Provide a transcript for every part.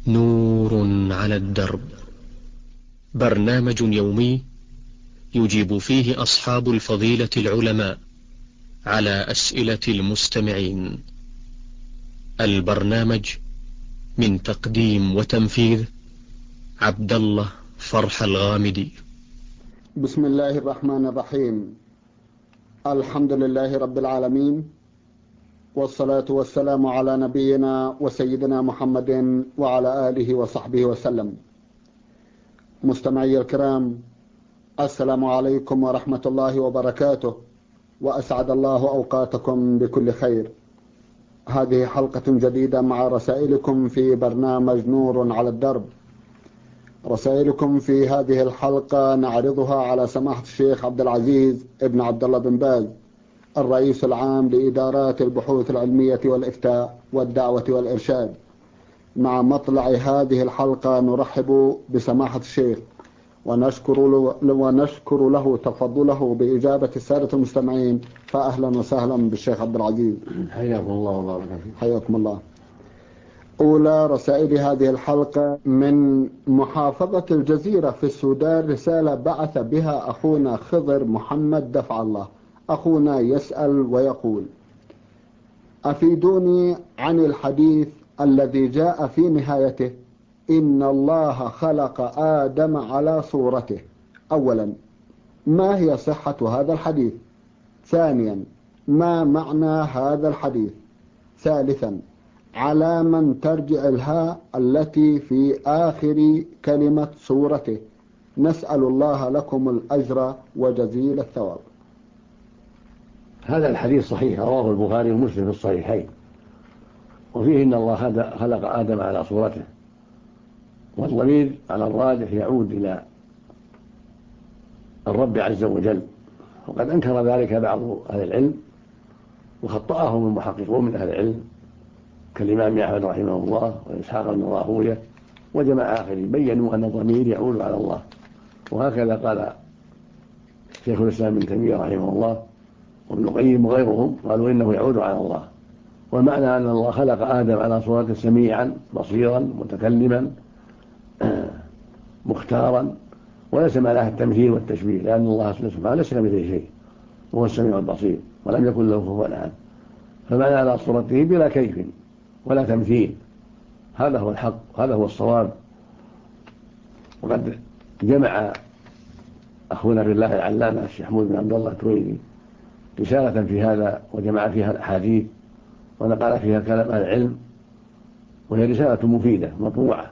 نور على الدرب، برنامج يومي يجيب فيه أصحاب الفضيلة العلماء على أسئلة المستمعين. البرنامج من تقديم وتنفيذ عبد الله فرح الغامدي. بسم الله الرحمن الرحيم. الحمد لله رب العالمين، والصلاة والسلام على نبينا وسيدنا محمد وعلى آله وصحبه وسلم. مستمعي الكرام، السلام عليكم ورحمة الله وبركاته، وأسعد الله أوقاتكم بكل خير. هذه حلقة جديدة مع رسائلكم في برنامج نور على الدرب. رسائلكم في هذه الحلقة نعرضها على سماحة الشيخ عبد العزيز ابن عبد الله بن باز، الرئيس العام لإدارات البحوث العلمية والإفتاء والدعوة والإرشاد. مع مطلع هذه الحلقة نرحب بسماحة الشيخ ونشكر له تفضله بإجابة السادة المستمعين. فأهلا وسهلا بالشيخ عبد العزيز. حياكم الله وبارك فيك. حياكم الله. أولى رسائل هذه الحلقة من محافظة الجزيرة في السودان، رسالة بعث بها أخونا خضر محمد دفع الله. أخونا يسأل ويقول: أفيدوني عن الحديث الذي جاء في نهايته إن الله خلق آدم على صورته. أولا، ما هي صحة هذا الحديث؟ ثانيا، ما معنى هذا الحديث؟ ثالثا، على من ترجع الهاء التي في آخر كلمة صورته؟ نسأل الله لكم الأجر وجزيل الثواب. هذا الحديث صحيح، رواه البخاري ومسلم في الصحيحين، وفيه إن الله خلق آدم على صورته، والضمير على الراجح يعود إلى الرب عز وجل، وقد أنكر ذلك بعض أهل العلم وخطأهم المحققون من أهل العلم كالإمام أحمد رحمه الله وإسحاق بن راهويه وجماعة آخرين، بيّنوا أن الضمير يعود على الله، وهكذا قال شيخ الإسلام ابن تيمية رحمه الله وابن القيم وغيرهم، قالوا إنه يعود على الله. ومعنى أن الله خلق آدم على صورته سميعا بصيرا متكلما مختارا، وليس معناه التمثيل والتشبيه، لأن الله سبحانه ليس كمثله شيء وهو السميع البصير ولم يكن له كفوا أحد، فمعنى على صورته بلا كيف ولا تمثيل. هذا هو الحق، هذا هو الصواب. وقد جمع أخونا في الله العلامة الشيخ حمود بن عبد الله التويلي رسالة في هذا، وجمع فيها الأحاديث ونقل فيها كلام أهل العلم، وهي رسالة مفيدة مطبوعة.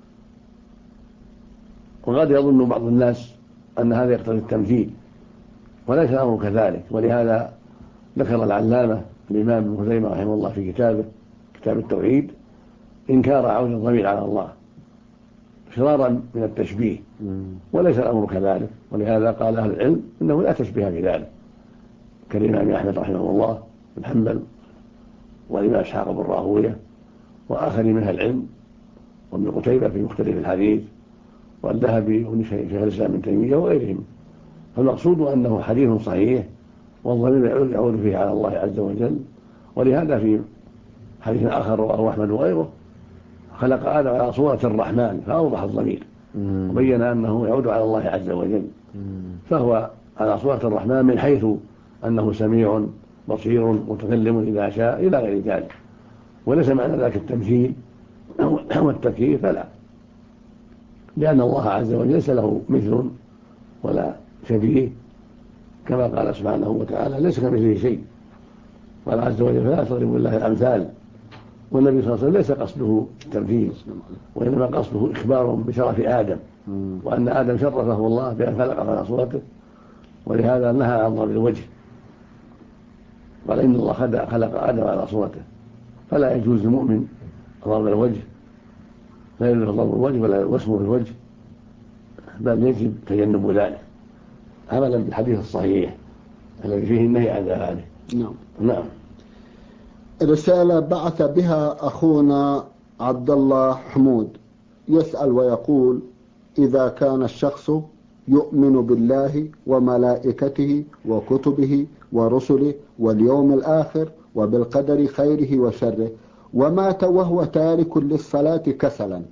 وقد يظن بعض الناس أن هذا يقتضي التمثيل، وليس الأمر كذلك. ولهذا ذكر العلامة الإمام ابن خزيمة رحمه الله في كتاب التوحيد إنكار عود الضمير على الله فرارا من التشبيه، وليس الأمر كذلك. ولهذا قال أهل العلم إنه لا تشبيه في ذلك، كالإمام أحمد رحمه الله بن حنبل والإمام إسحاق بن راهويه وآخرين من أهل العلم وابن قتيبة في مختلف الحديث والذهبي وشيخ الإسلام ابن تيمية وغيرهم. فالمقصود أنه حديث صحيح والضمير يعود فيه على الله عز وجل. ولهذا في حديث آخر رواه أحمد وغيره خلق آدم على صورة الرحمن فأوضح الضمير وبين أنه يعود على الله عز وجل، فهو على صورة الرحمن من حيث أنه سميع بصير متكلم إذا شاء إلى غير ذلك، وليس معنى ذلك التمثيل والتكييف، فلا، لأن الله عز وجل ليس له مثل ولا شبيه، كما قال سبحانه وتعالى ليس كمثله شيء. قال عز وجل فلا تضربوا لله الأمثال. والنبي صلى الله عليه وسلم ليس قصده التمثيل، وإنما قصده إخبار بشرف آدم، وأن آدم شرفه الله بأن خلقه على صورته، ولهذا نهى عن ضرب الوجه، قال إن الله خلق آدم على صورته، فلا يجوز للمؤمن ضرب الوجه، لا يجوز ضرب الوجه ولا وسمه في الوجه، بل يجب تجنب ذلك عملا بالحديث الصحيح الذي فيه النهي عن ذلك. نعم. رسالة بعث بها أخونا عبد الله حمود يسأل ويقول: إذا كان الشخص يؤمن بالله وملائكته وكتبه ورسله واليوم الآخر وبالقدر خيره وشره، ومات وهو تارك للصلاة كسلا،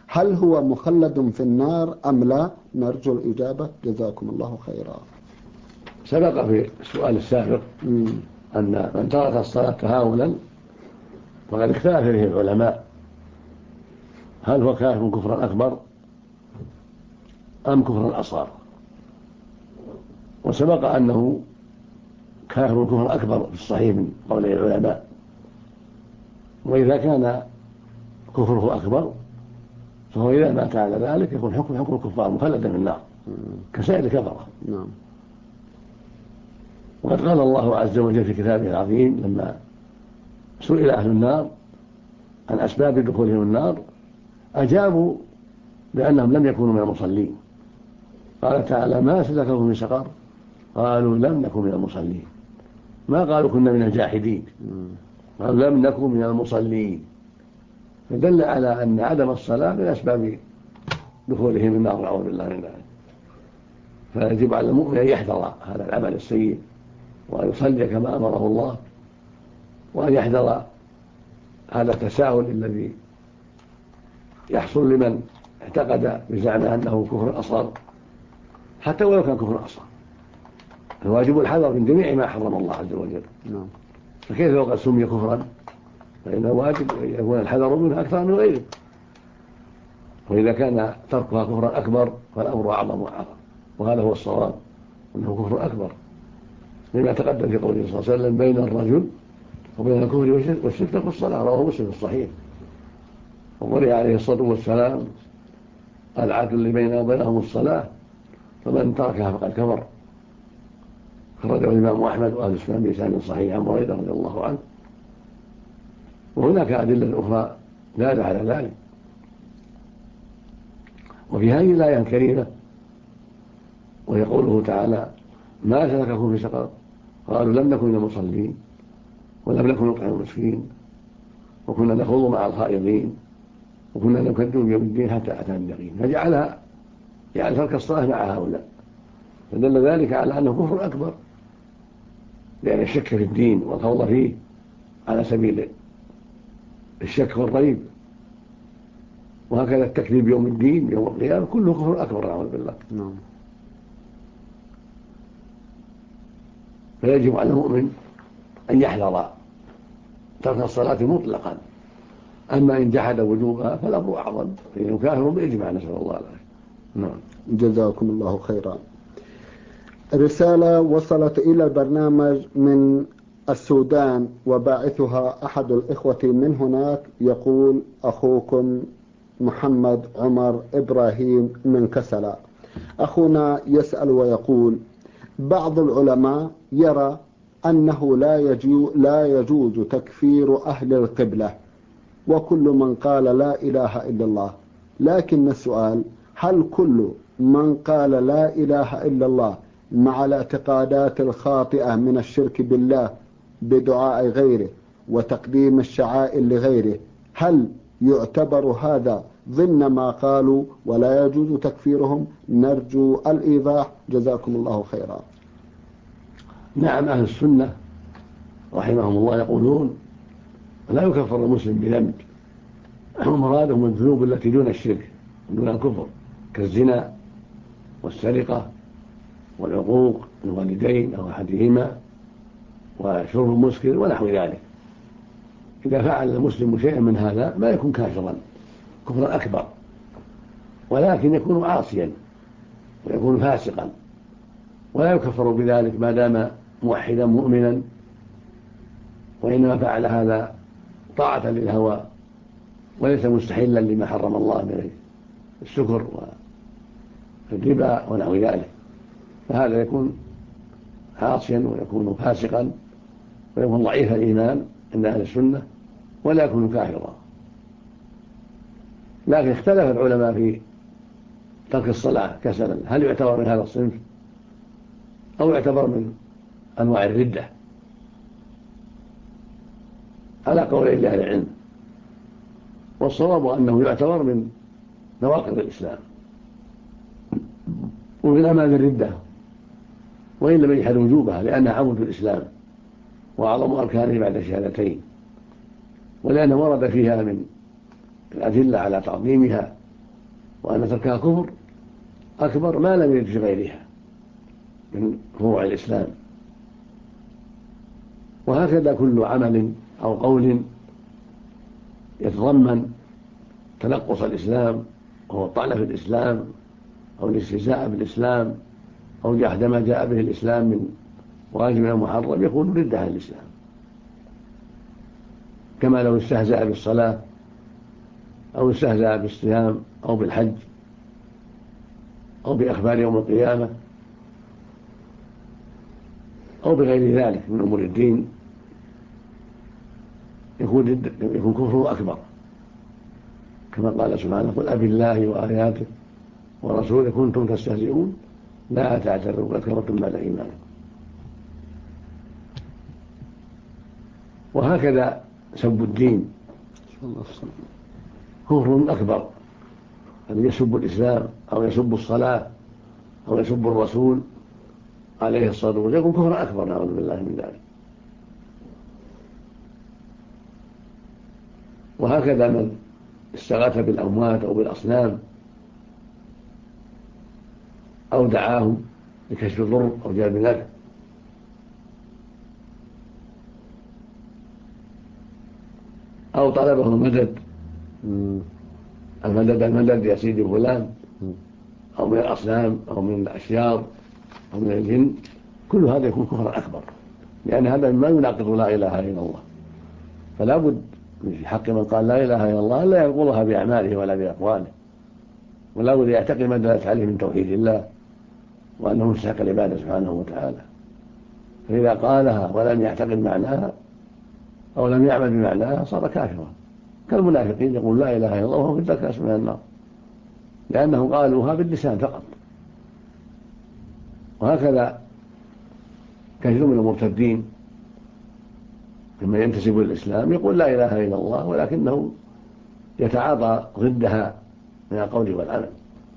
هل هو مخلد في النار أم لا؟ نرجو الإجابة جزاكم الله خيرا. سبق في السؤال السابق أن من ترك الصلاة تهاونا وقد اختلف فيه العلماء هل هو كافر كفرا أكبر أم كفرا أصغر، وسبق أنه كافر كفرا أكبر في الصحيح من قول العلماء، وإذا كان كفره أكبر فهو إذا مات على ذلك يكون حكم الكفار مخلدا في النار كسائر الكفرة. وقد قال الله عز وجل في كتابه العظيم لما سئل أهل النار عن أسباب دخولهم النار أجابوا بأنهم لم يكونوا من المصلين. قال تعالى: ما سلككم في سقر؟ قالوا لم نكن من المصلين. ما قالوا كنا من الجاحدين، قالوا لم نكن من المصلين، فدل على أن عدم الصلاة من أسباب دخولهم النار، نعوذ بالله من ذلك. فيجب على المؤمن أن يحذر هذا العمل السيء وأن يصلي كما أمره الله، وأن يحذر هذا التساهل الذي يحصل لمن اعتقد بزعمه أنه كفر أصغر حتى ولو كان كفر أصغر. الواجب الحذر من جميع ما حرم الله عز وجل. فكيف لو قد سمي كفرا؟ فإن الواجب يكون الحذر منه أكثر من غيره. وإذا كان تركها كفرا أكبر فالأمر أعظم وأعظم، وهذا هو الصواب أنه كفر أكبر، لما تقدم في قوله صلى الله عليه وسلم: بين الرجل وبين الكفر والشرك ترك الصلاة. رواه مسلم في الصحيح. وقال عليه الصلاة والسلام: العدل اللي بيننا وبينهم الصلاة، فمن تركها فقد كفر. خرجه الإمام أحمد وأهل السنن بإسناد صحيح عن بريدة رضي الله عنه. وهناك أدلة أخرى دالة على ذلك. وفي هذه الآية الكريمة وهي قوله تعالى: ما سلككم في سقر؟ قالوا لم نكن من المصلين ولم نكن نطعم المسكين وكنا نخوض مع الخائضين وكنا نكذب بيوم الدين حتى أتانا اليقين. فجعلها يعني ترك الصلاة مع هؤلاء، فدل ذلك على أنه كفر أكبر، لأن الشك في الدين والخوض فيه على سبيل الشك والريب، وهكذا التكذيب يوم الدين يوم القيامة كله كفر أكبر، نعوذ بالله. فيجب على المؤمن أن يحذر ترك الصلاة مطلقا. أما إن جحد وجوبها فالأمر أعظم، فإنه كافر بإجماع، نسأل الله العافية. نعم. جزاكم الله خيرا. رسالة وصلت إلى البرنامج من السودان وباعثها أحد الإخوة من هناك، يقول: أخوكم محمد عمر إبراهيم من كسلا. أخونا يسأل ويقول: بعض العلماء يرى أنه لا يجوز تكفير أهل القبلة وكل من قال لا إله إلا الله، لكن السؤال: هل كل من قال لا إله إلا الله مع الاعتقادات الخاطئة من الشرك بالله بدعاء غيره وتقديم الشعائر لغيره، هل يعتبر هذا ضمن ما قالوا ولا يجوز تكفيرهم؟ نرجو الإيضاح جزاكم الله خيرا. نعم، أهل السنة رحمهم الله يقولون لا يكفر المسلم بذنب، ومرادهم الذنوب التي دون الشرك دون الكفر، كالزنا والسرقة والعقوق الوالدين أو أحدهما وشرب المسكر ونحو ذلك. إذا فعل المسلم شيئا من هذا ما يكون كافرا كفرا أكبر، ولكن يكون عاصيا ويكون فاسقا، ولا يكفر بذلك ما دام موحدا مؤمنا، وإنما فعل هذا طاعة للهوى وليس مستحلا لما حرم الله من السكر والربا ونحو ذلك، فهذا يكون عاصيا ويكون فاسقا ويكون ضعيف الإيمان عند أهل السنة ولا يكون كافرا. لكن اختلف العلماء في ترك الصلاة كسلا، هل يعتبر من هذا الصنف أو يعتبر من أنواع الردة؟ على قول أهل العلم، والصواب أنه يعتبر من نواقض الإسلام ومن أعمال الردة، وإن لم يجحد وجوبها، لأنها عمود الإسلام وأعظم أركانه بعد الشهادتين، ولأنه ورد فيها من الأدلة على تعظيمها وأن تركها كفر أكبر ما لم يرد في غيرها من فروع الإسلام. وهكذا كل عمل أو قول يتضمن تنقص الإسلام وهو الطعن في الإسلام أو الاستهزاء بالإسلام أو جحد ما جاء به الإسلام من واجب أو محرم يكون ردة عن الإسلام، كما لو استهزأ بالصلاة أو استهزأ بالصيام أو بالحج أو بأخبار يوم القيامة أو بغير ذلك من أمور الدين يكون كفره أكبر، كما قال سبحانه: قل أبالله وآياته ورسوله كنتم تستهزئون لا تعتذروا قد كفرتم بعد إيمانكم. وهكذا سب الدين كفر أكبر، أن يسب الإسلام أو يسب الصلاة أو يسب الرسول عليه الصلاة والسلام يكون كفر أكبر، نعوذ بالله من ذلك. وهكذا من استغاث بالأموات أو بالأصنام أو دعاهم لكشف الضر أو جلب النفع أو طلبه المدد يا سيدي فلان أو من الأصنام أو من الأشجار أو من الجن، كل هذا يكون كفرا أكبر، لأن هذا ما يناقض لا إله إلا الله. فلا بد في حق من قال لا إله إلا الله لا ينقضها بأعماله ولا بأقواله، ولا بد يعتقد ما دلت عليه من توحيد الله وأنه مستحق العبادة سبحانه وتعالى. فإذا قالها ولم يعتقد معناها أو لم يعمل بمعناها صار كافرا، كالمنافقين يقول لا إله إلا الله وهم في الدرك الأسفل من النار، لأنهم قالوها باللسان فقط. وهكذا كثير من المرتدين لما ينتسب للإسلام يقول لا إله إلا الله ولكنه يتعاطى ضدها من القول والعمل،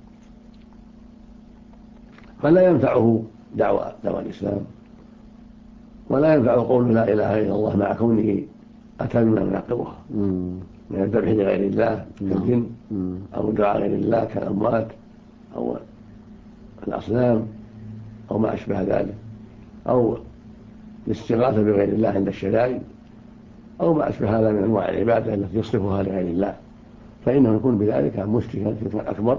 فلا ينفعه دعوى الإسلام ولا ينفع قول لا إله إلا الله مع كونه أتى بما يناقضها من الذبح لغير الله كالجن أو دعاء غير الله كالأموات أو الأصنام أو ما أشبه ذلك، أو الاستغاثة بغير الله عند الشدائد أو ما أشبه هذا من أنواع العبادة التي يصرفها لغير الله، فإنه يكون بذلك مشركا شركا أكبر،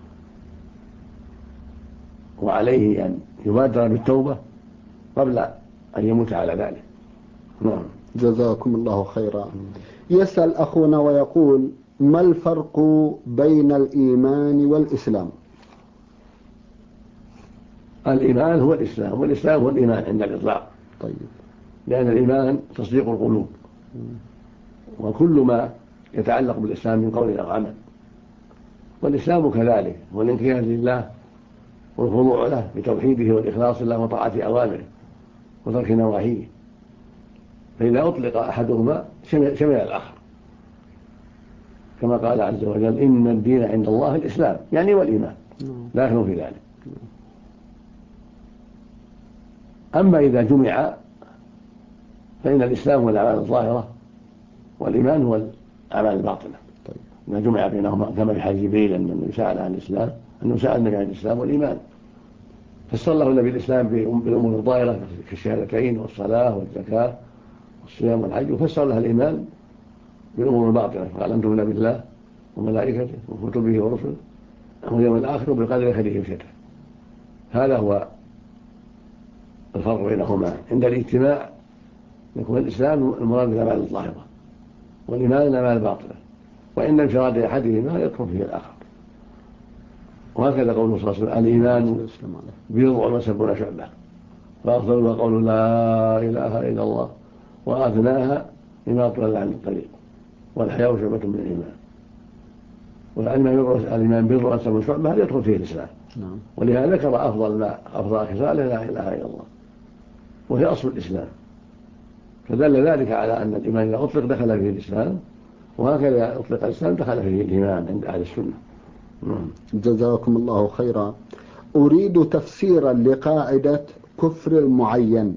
وعليه أن يبادر بالتوبة قبل أن يموت على ذلك. نعم. جزاكم الله خيرا. يسأل أخونا ويقول: ما الفرق بين الإيمان والإسلام؟ الإيمان هو الإسلام والإسلام هو الإيمان عند الإطلاق. طيب. لأن الإيمان تصديق القلوب وكل ما يتعلق بالإسلام من قول أو عمل، والإسلام كذلك هو الانقياد لله والخضوع له بتوحيده والإخلاص له وطاعة أوامره وترك نواهيه، فإذا أطلق أحدهما شمل الآخر، كما قال عز وجل: إن الدين عند الله الإسلام، يعني والإيمان لا يخلو في ذلك. أما إذا جمع فإن الإسلام هو الأعمال الظاهرة والإيمان هو الأعمال الباطنة. إذا جمع بينهما كما في حديث جبريل أنه سأل عن الإسلام، أنه سأل النبي عن الإسلام والإيمان، فسر له النبي الإسلام بالأمور الظاهرة كالشهادتين والصلاة والزكاة والصيام والحج، وفسر لها الإيمان بالأمور الباطنة، فقال: أن تؤمن بالله وملائكته وكتبه ورسله واليوم الآخر وبالقدر خيره وشره. هذا هو الفرق بينهما. عند الاجتماع يكون الإسلام المراد بالأعمال الظاهرة والإيمان الأعمال الباطنة، وإن انفراد أحدهما يدخل فيه الآخر. وهكذا قوله صلى الله عليه وسلم: الإيمان بضع وسبعون شعبة، فأفضلها قول لا إله إلا الله وأدناها إماطة الأذى عن الطريق والحياء شعبة من الإيمان. والإيمان بضع وسبعون شعبة هذا يدخل فيه الإسلام. ولهذا ذكر أفضل خصال لا إله إلا الله، وهي أصل الإسلام، فدل ذلك على أن الإيمان إذا أطلق دخل فيه الإسلام، وهكذا أطلق الإسلام دخل فيه الإيمان عند أهل السنة. جزاكم الله خيرا. أريد تفسيرا لقاعدة كفر المعين.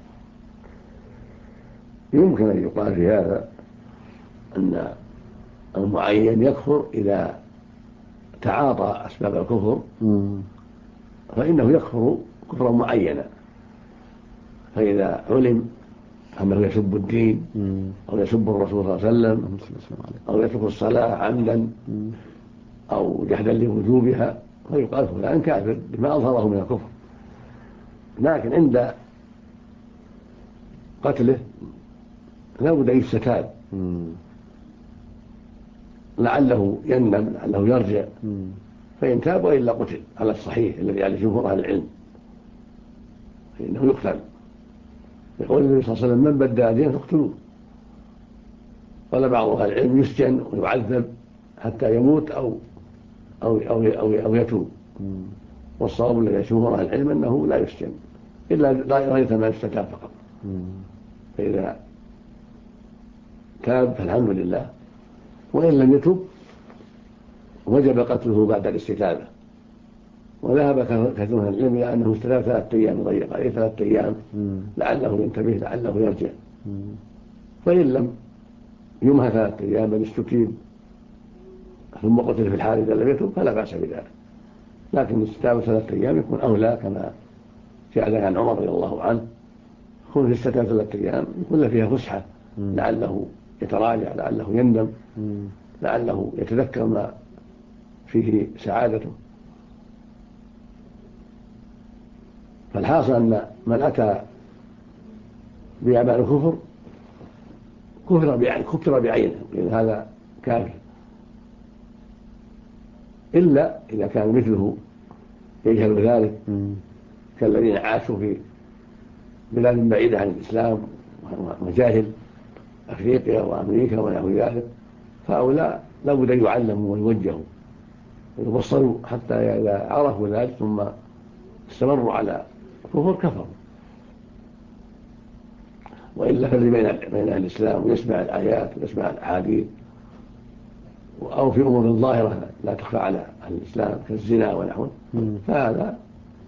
يمكن أن يقال في هذا أن المعين يكفر إذا تعاطى أسباب الكفر، فإنه يكفر كفرا معينا. فإذا علم أنه يسب الدين أو يسب الرسول صلى الله عليه وسلم أو يترك الصلاة عمدا أو جحدا لوجوبها فيقال فلان كافر بما أظهره من الكفر. لكن عند قتله لا بد أن يستتاب، لعله يندم لعله يرجع، فإن تاب وإلا قتل على الصحيح الذي عليه جمهور أهل العلم، فإنه يقتل. يقول النبي صلى الله عليه وسلم من بدل دينه فاقتلوه. قال بعض أهل العلم يسجن ويعذب حتى يموت أو يتوب، والصواب الذي جمهور أهل العلم أنه لا يسجن إلا غاية ما يستتاب فقط. فإذا تاب فالحمد لله، وإن لم يتب وجب قتله بعد الاستتابة. وذهب كثير من العلم إلى أنه استتاب 3 أيام، ضيق عليه 3 أيام لعله ينتبه لعله يرجع. فإن لم يمهى 3 أيام بل استتيب ثم قتل في الحال إذا لم يتب فلا بأس بذلك، لكن استتابة 3 أيام يكون أولى، كما جاء ذلك عن عمر رضي الله عنه يكون في استتابة 3 أيام يكون فيها فسحة، لعله يتراجع، لعله يندم، لعله يتذكر ما فيه سعادته. فالحاصل أن من أتى بأعمال الكفر كفر بعينه، لأن هذا كافر، إلا إذا كان مثله يجهل ذلك كالذين عاشوا في بلاد بعيدة عن الإسلام وجاهل أفريقيا وأمريكا ونحو ذلك، فهؤلاء لا بد أن يعلموا ويوجهوا ويبصروا حتى إذا عرفوا ذلك ثم استمروا على كفر كفروا. وإلا فالذي بين الإسلام ويسمع الآيات ويسمع الأحاديث أو في أمور ظاهرة لا تخفى على الإسلام كالزنا ونحوه، فهذا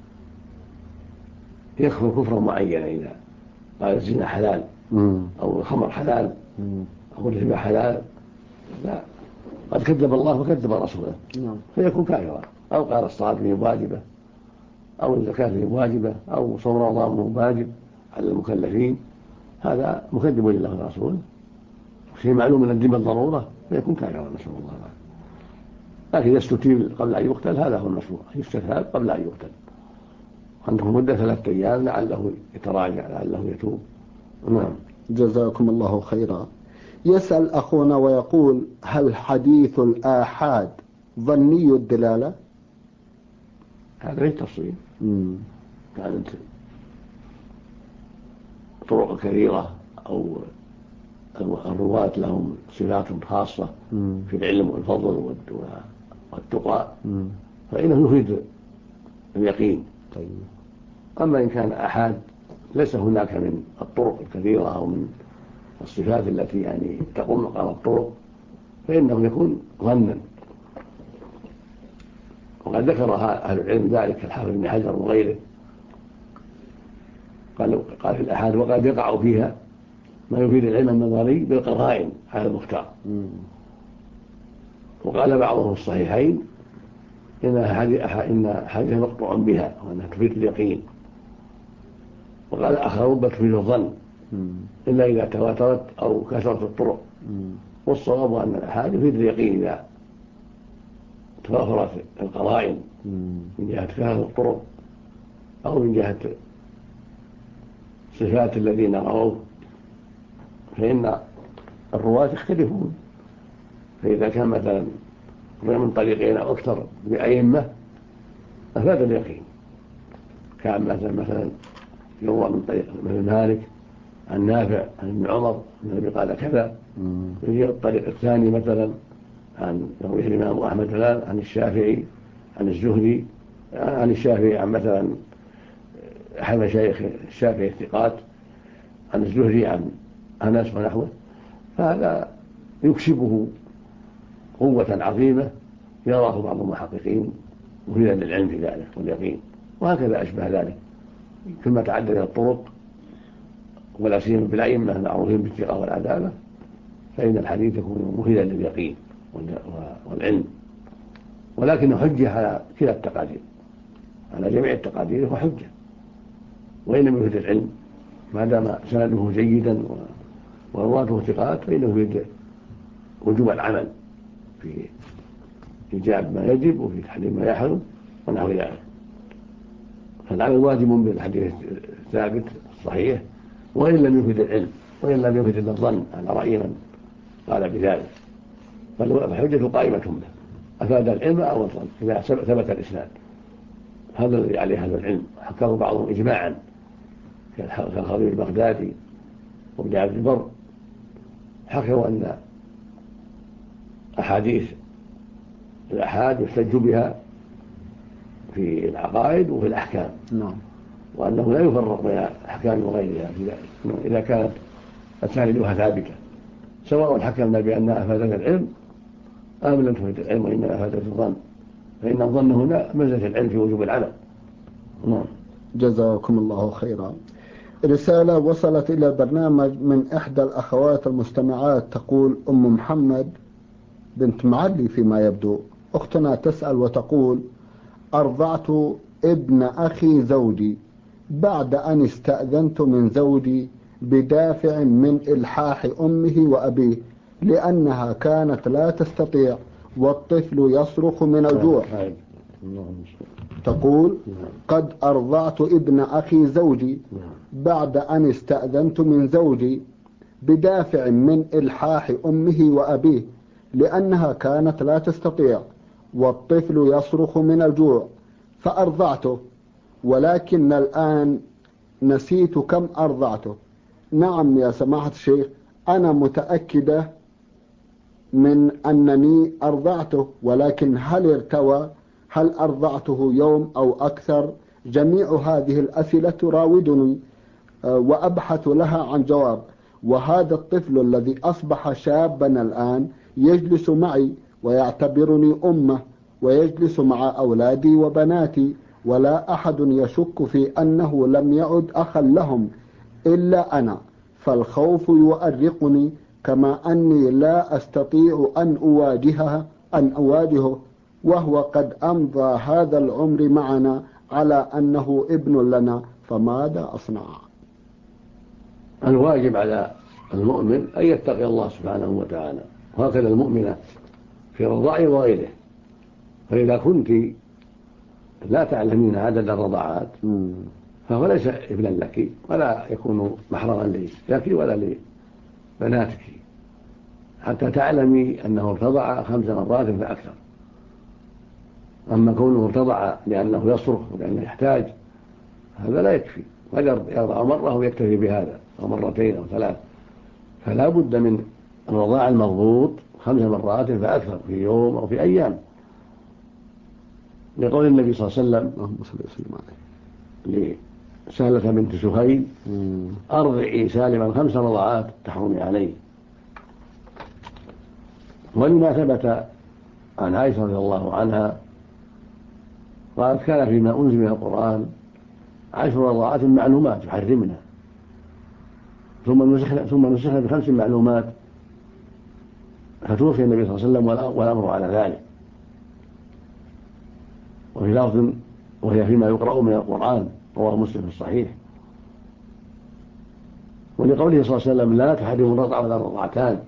يكفر كفرا معينا إذا قال الزنا حلال أو الخمر حلال أو الربا حلال، لا، قد كذب الله وكذب رسوله فيكون كافرا. أو قال الصلاة به واجبة أو الزكاة به واجبة أو صوم رمضان واجب على المكلفين، هذا مكذب لله ورسوله، شيء معلوم من الدين بالضرورة فيكون كافرا، نسأل الله العافية. لكن إذا استتيب قبل أن يقتل هذا هو المشروع، يستتاب قبل أن يقتل، عندهم مدة 3 أيام لعله يتراجع لعله يتوب. نعم. جزاكم الله خيرا. يسأل أخونا ويقول: هل حديث الآحاد ظني الدلالة؟ هذا ليس تفصيل، كانت طرق كثيرة أو الرواة لهم صفات خاصة في العلم والفضل والتقى، فإنه يفيد اليقين. أما إن كان أحد ليس هناك من الطرق الكثيرة أو من الصفات التي يعني تقوم مقام الطرق، فإنه يكون ظنا. وقد ذكر أهل العلم ذلك الحافظ بن حجر وغيره، قال في الأحاد وقد يقع فيها ما يفيد العلم النظري بالقرائن على المختار. وقال بعضهم في الصحيحين إن حديث مقطوع بها وأنها تفيد اليقين. وقال آخرون تفيد الظن إلا إذا تواترت أو كثرت الطرق. والصواب أن الأحاد يفيد اليقين إذا توافرت القرائن من جهة كثرة الطرق أو من جهة صفات الذين رووا، فإن الرواة يختلفون. فإذا كان مثلا من طريقين أو أكثر بأئمة أفاد اليقين، كان مثلا يروى من طريق مثل مالك عن نافع عن ابن عمر النبي قال كذا، ويجي الطريق الثاني مثلا عن يرويه الإمام أحمد عن الشافعي عن الزهري عن الشافعي عن مثلا أحد مشايخ الشافعي الثقات عن الزهري عن أنس ونحوه، فهذا يكسبه قوة عظيمة يراه بعض المحققين مفيدا للعلم في ذلك واليقين. وهكذا أشبه ذلك كما تعدد الطرق ولا سيما بالأئمة المعروفين بالثقة والعدالة، فإن الحديث يكون مفيدا لليقين. والعلم، ولكن حجة على كلا التقادير، على جميع التقادير هو حجة وإن لم يفيد العلم، ما دام سنده جيدا ورواته ثقات فإنه يفيد وجوب العمل في إيجاب ما يجب وفي تحريم ما يحرم ونحو ذلك. فالعمل واجب بالحديث الثابت الصحيح وإن لم يفيد العلم، وإن لم يفيد الظن على رأي من قال بذلك، فالحجة قائمة به، أفاد العلم أو الظن إذا ثبت الإسناد. هذا الذي عليه أهل العلم، حكاه بعضهم إجماعا كالخطيب البغدادي وابن عبد البر، حكوا أن أحاديث الآحاد يحتج بها في العقائد وفي الأحكام، وأنه لا يفرق بين الأحكام وغيرها في ذلك إذا كانت أسانيدها ثابتة، سواء حكمنا بأنها أفادت العلم أم لم تفيد العلم وإنما أفادت الظن، فإن الظن هنا منزلة العلم في وجوب العمل. جزاكم الله خيرا. رسالة وصلت إلى البرنامج من إحدى الأخوات المستمعات، تقول أم محمد بنت معلي فيما يبدو، أختنا تسأل وتقول: أرضعت ابن أخي زوجي بعد أن استأذنت من زوجي بدافع من إلحاح أمه وأبيه لأنها كانت لا تستطيع والطفل يصرخ من الجوع. تقول: قد أرضعت ابن أخي زوجي بعد أن استأذنت من زوجي بدافع من إلحاح أمه وأبيه لأنها كانت لا تستطيع والطفل يصرخ من الجوع، فأرضعته، ولكن الآن نسيت كم أرضعته. نعم يا سماحة الشيخ، أنا متأكدة من أنني أرضعته، ولكن هل ارتوى؟ هل أرضعته يوم أو أكثر؟ جميع هذه الأسئلة تراودني وأبحث لها عن جواب. وهذا الطفل الذي أصبح شابا الآن يجلس معي ويعتبرني أمه، ويجلس مع أولادي وبناتي، ولا أحد يشك في أنه لم يعد أخا لهم إلا أنا، فالخوف يؤرقني، كما أني لا أستطيع أن أواجهه وهو قد أمضى هذا العمر معنا على أنه ابن لنا، فماذا أصنع؟ الواجب على المؤمن أن يتقي الله سبحانه وتعالى، وهكذا المؤمنة في الرضاع وغيره. فإذا كنت لا تعلمين عدد الرضاعات فهو ليس ابنا لك ولا يكون محرما لك ولا لبناتك حتى تعلمي أنه ارتضع 5 مرات فأكثر. أما كونه ارتضع لأنه يصرخ ولأنه يحتاج هذا لا يكفي، قد يرضع مرة ويكتفي بهذا أو مرتين أو 3، فلا بد من الرضاع المضبوط 5 مرات فأكثر في يوم أو في أيام، لقول النبي صلى الله عليه وسلم اللهم صل وسلم عليه لسهلة بنت سهيل: أرضعي سالما 5 رضعات تحرمي عليه. ولما ثبت عن عائشة رضي الله عنها قالت: كان فيما أنزل من القرآن 10 رضعات معلومات يحرمنا، ثم نسخنا ب5 معلومات، فتوفي النبي صلى الله عليه وسلم والأمر على ذلك. وفي لفظ: وهي فيما يقرأ من القرآن، رواه مسلم في الصحيح. ولقوله صلى الله عليه وسلم: لا تحرم الرضع ولا الرضعتان،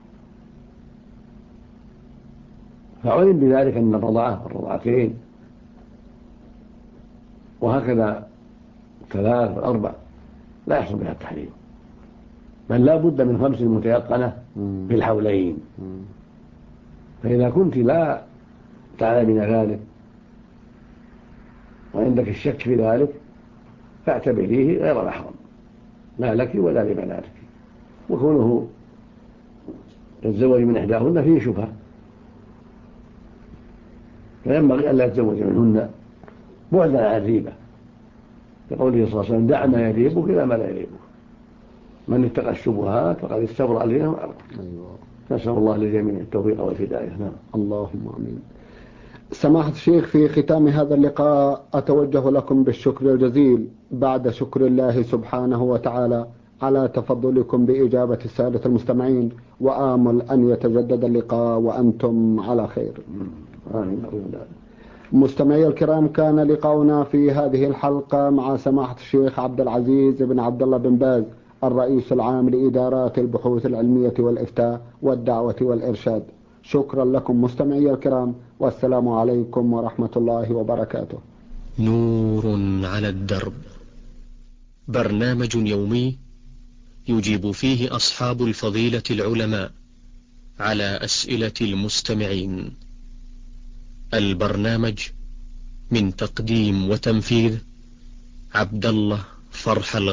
فعلم بذلك أن الرضعة والرضعتين وهكذا 3 و4 لا يحصل بها التحريم، بل لا بد من 5 متيقنة في الحولين. فإذا كنت لا تعلمين ذلك وعندك الشك في ذلك فاعتبريه غير محرم لا لك ولا لبناتك. وكونه يتزوج من إحداهن فيه شبهة، فينبغي أن لا يتزوج منهن بعدا عن الريبة، لقوله صلى الله عليه وسلم: دع ما يريبك إلى ما لا يريبك، من اتقى الشبهات فقد استبرأ لدينه وعرضه. نسأل الله للجميع التوفيق والهداية. نعم. اللهم آمين. سماحة الشيخ، في ختام هذا اللقاء أتوجه لكم بالشكر الجزيل بعد شكر الله سبحانه وتعالى على تفضلكم بإجابة السادة المستمعين، وآمل أن يتجدد اللقاء وأنتم على خير. مستمعي الكرام، كان لقاؤنا في هذه الحلقة مع سماحة الشيخ عبد العزيز بن عبد الله بن باز، الرئيس العام لإدارات البحوث العلمية والإفتاء والدعوة والإرشاد. شكرا لكم مستمعي الكرام، والسلام عليكم ورحمة الله وبركاته. نور على الدرب، برنامج يومي يجيب فيه أصحاب الفضيلة العلماء على أسئلة المستمعين. البرنامج من تقديم وتنفيذ عبد الله فرح الغامدي.